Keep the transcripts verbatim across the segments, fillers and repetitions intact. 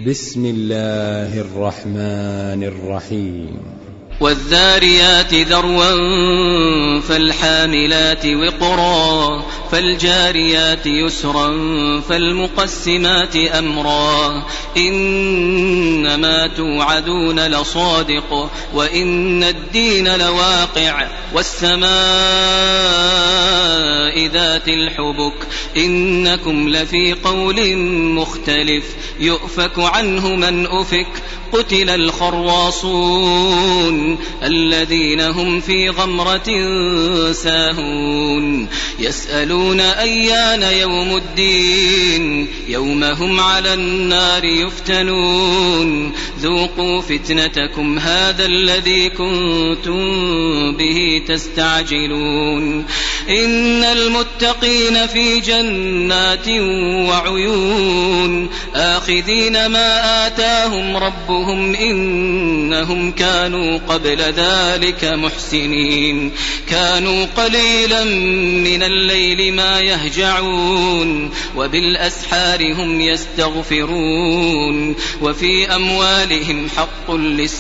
بسم الله الرحمن الرحيم. والذاريات ذروا فالحاملات وقرا فالجاريات يسرا فالمقسمات أمرا إنما توعدون لصادق وإن الدين لواقع والسماء ذات الحبك إنكم لفي قول مختلف يؤفك عنه من أفك قتل الخراصون الذين هم في غمرة ساهون يسألون أيان يوم الدين يوم هم على النار يفتنون ذوقوا فتنتكم هذا الذي كنتم به تستعجلون إن المتقين في جنات وعيون آخذين ما آتاهم ربهم إنهم كانوا قبل ذلك محسنين كانوا قليلا من الليل ما يهجعون وبالأسحار هم يستغفرون وفي أموالهم حق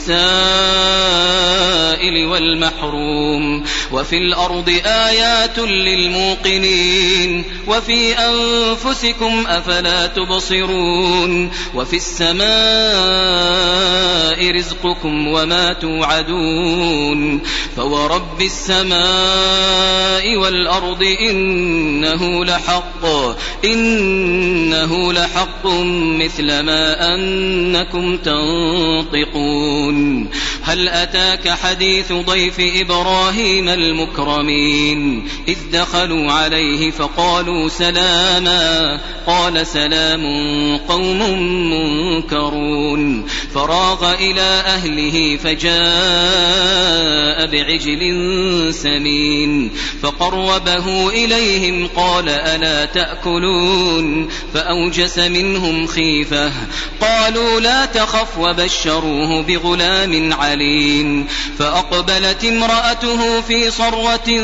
للسائل والمحروم وفي الأرض آيات للموقنين وفي أنفسكم أفلا تبصرون وفي السماء رزقكم وما توعدون فورب السماء والأرض إنه لحق إنه لحق مثل ما أنكم تنطقون هل أتاك حديث ضيف إبراهيم المكرمين إذ دخلوا عليه فقالوا سلاما قال سلام قوم منكرون فراغ إلى أهله فجاء بعجل سمين فقربه إليهم قال ألا تأكلون فأوجس منهم خيفة قالوا لا تخف وبشروه بغلام عليم فأقبلت امرأته في صرة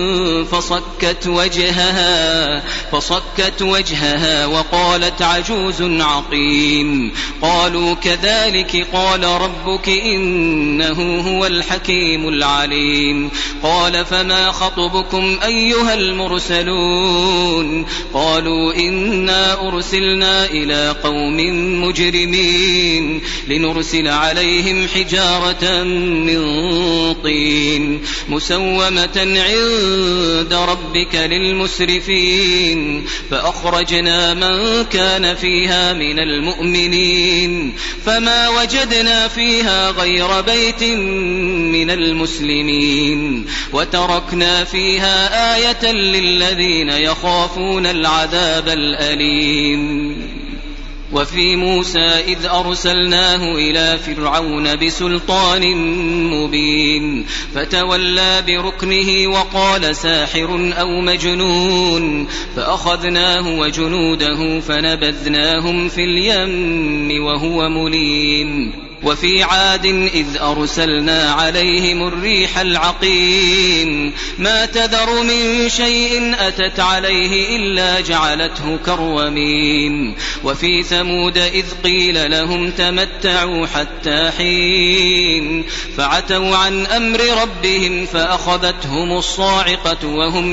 فصكت وجهها فصكت وجهها وقالت عجوز عقيم قالوا كذلك قال ربك إنه هو الحكيم العليم قال فما خطبكم أيها المرسلون قالوا إنا أرسلنا إلى قوم مجرمين لنرسل عليهم حجارة من طين مسومة عند ربك للمسرفين فأخرجنا من كان فيها من المؤمنين فما وجدنا فيها غير بيت من المسلمين وتركنا فيها آية للذين يخافون العذاب الأليم وفي موسى إذ أرسلناه إلى فرعون بسلطان مبين فتولى بركنه وقال ساحر أو مجنون فأخذناه وجنوده فنبذناهم في اليم وهو مليم وفي عاد إذ أرسلنا عليهم الريح العقيم ما تذر من شيء أتت عليه إلا جعلته كالرميم وفي ثمود إذ قيل لهم تمتعوا حتى حين فعتوا عن أمر ربهم فأخذتهم الصاعقة وهم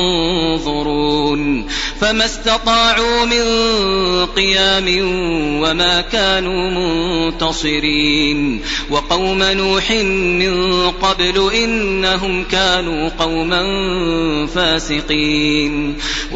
ينظرون فما استطاعوا من قيام وما كانوا منتصرين وقوم نوح من قبل إنهم كانوا قوما فاسقين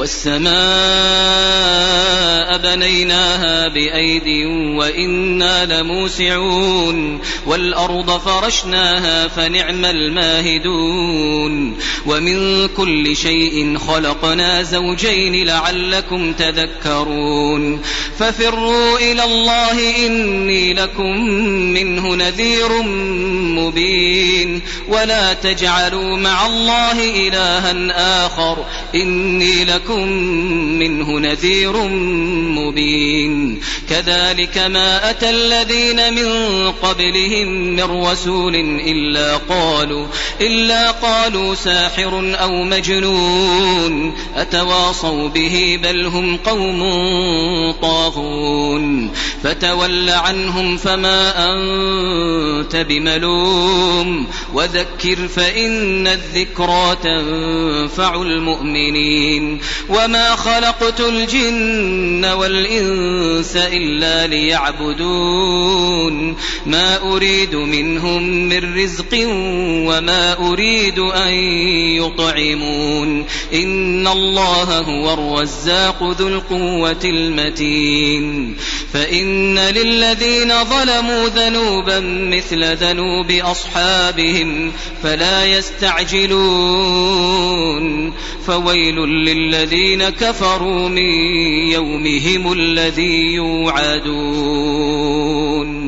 والسماء بنيناها بأيد وإنا لموسعون والأرض فرشناها فنعم الماهدون ومن كل شيء خلقنا زوجين لعلكم تذكرون ففروا إلى الله إني لكم منه نذير مبين ولا تجعلوا مع الله إلها آخر إني لكم منه نذير مبين كذلك ما أتى الذين من قبلهم من رسول إلا قالوا, إلا قالوا ساحر أو مجنون أتواصوا به بل هم قوم طاغون فتول عنهم فما أنت بملوم وذكر فإن الذكرى تنفع المؤمنين وما خلقت الجن والإنس إلا ليعبدون ما أريد منهم من رزق وما أريد أن يطعمون إن الله هو الرزاق ذو القوة المتين فإن للذين ظلموا ذنوبا مثل ذنوب أصحابهم فلا يستعجلون فويل للذين كفروا من يومهم الذي يوعدون.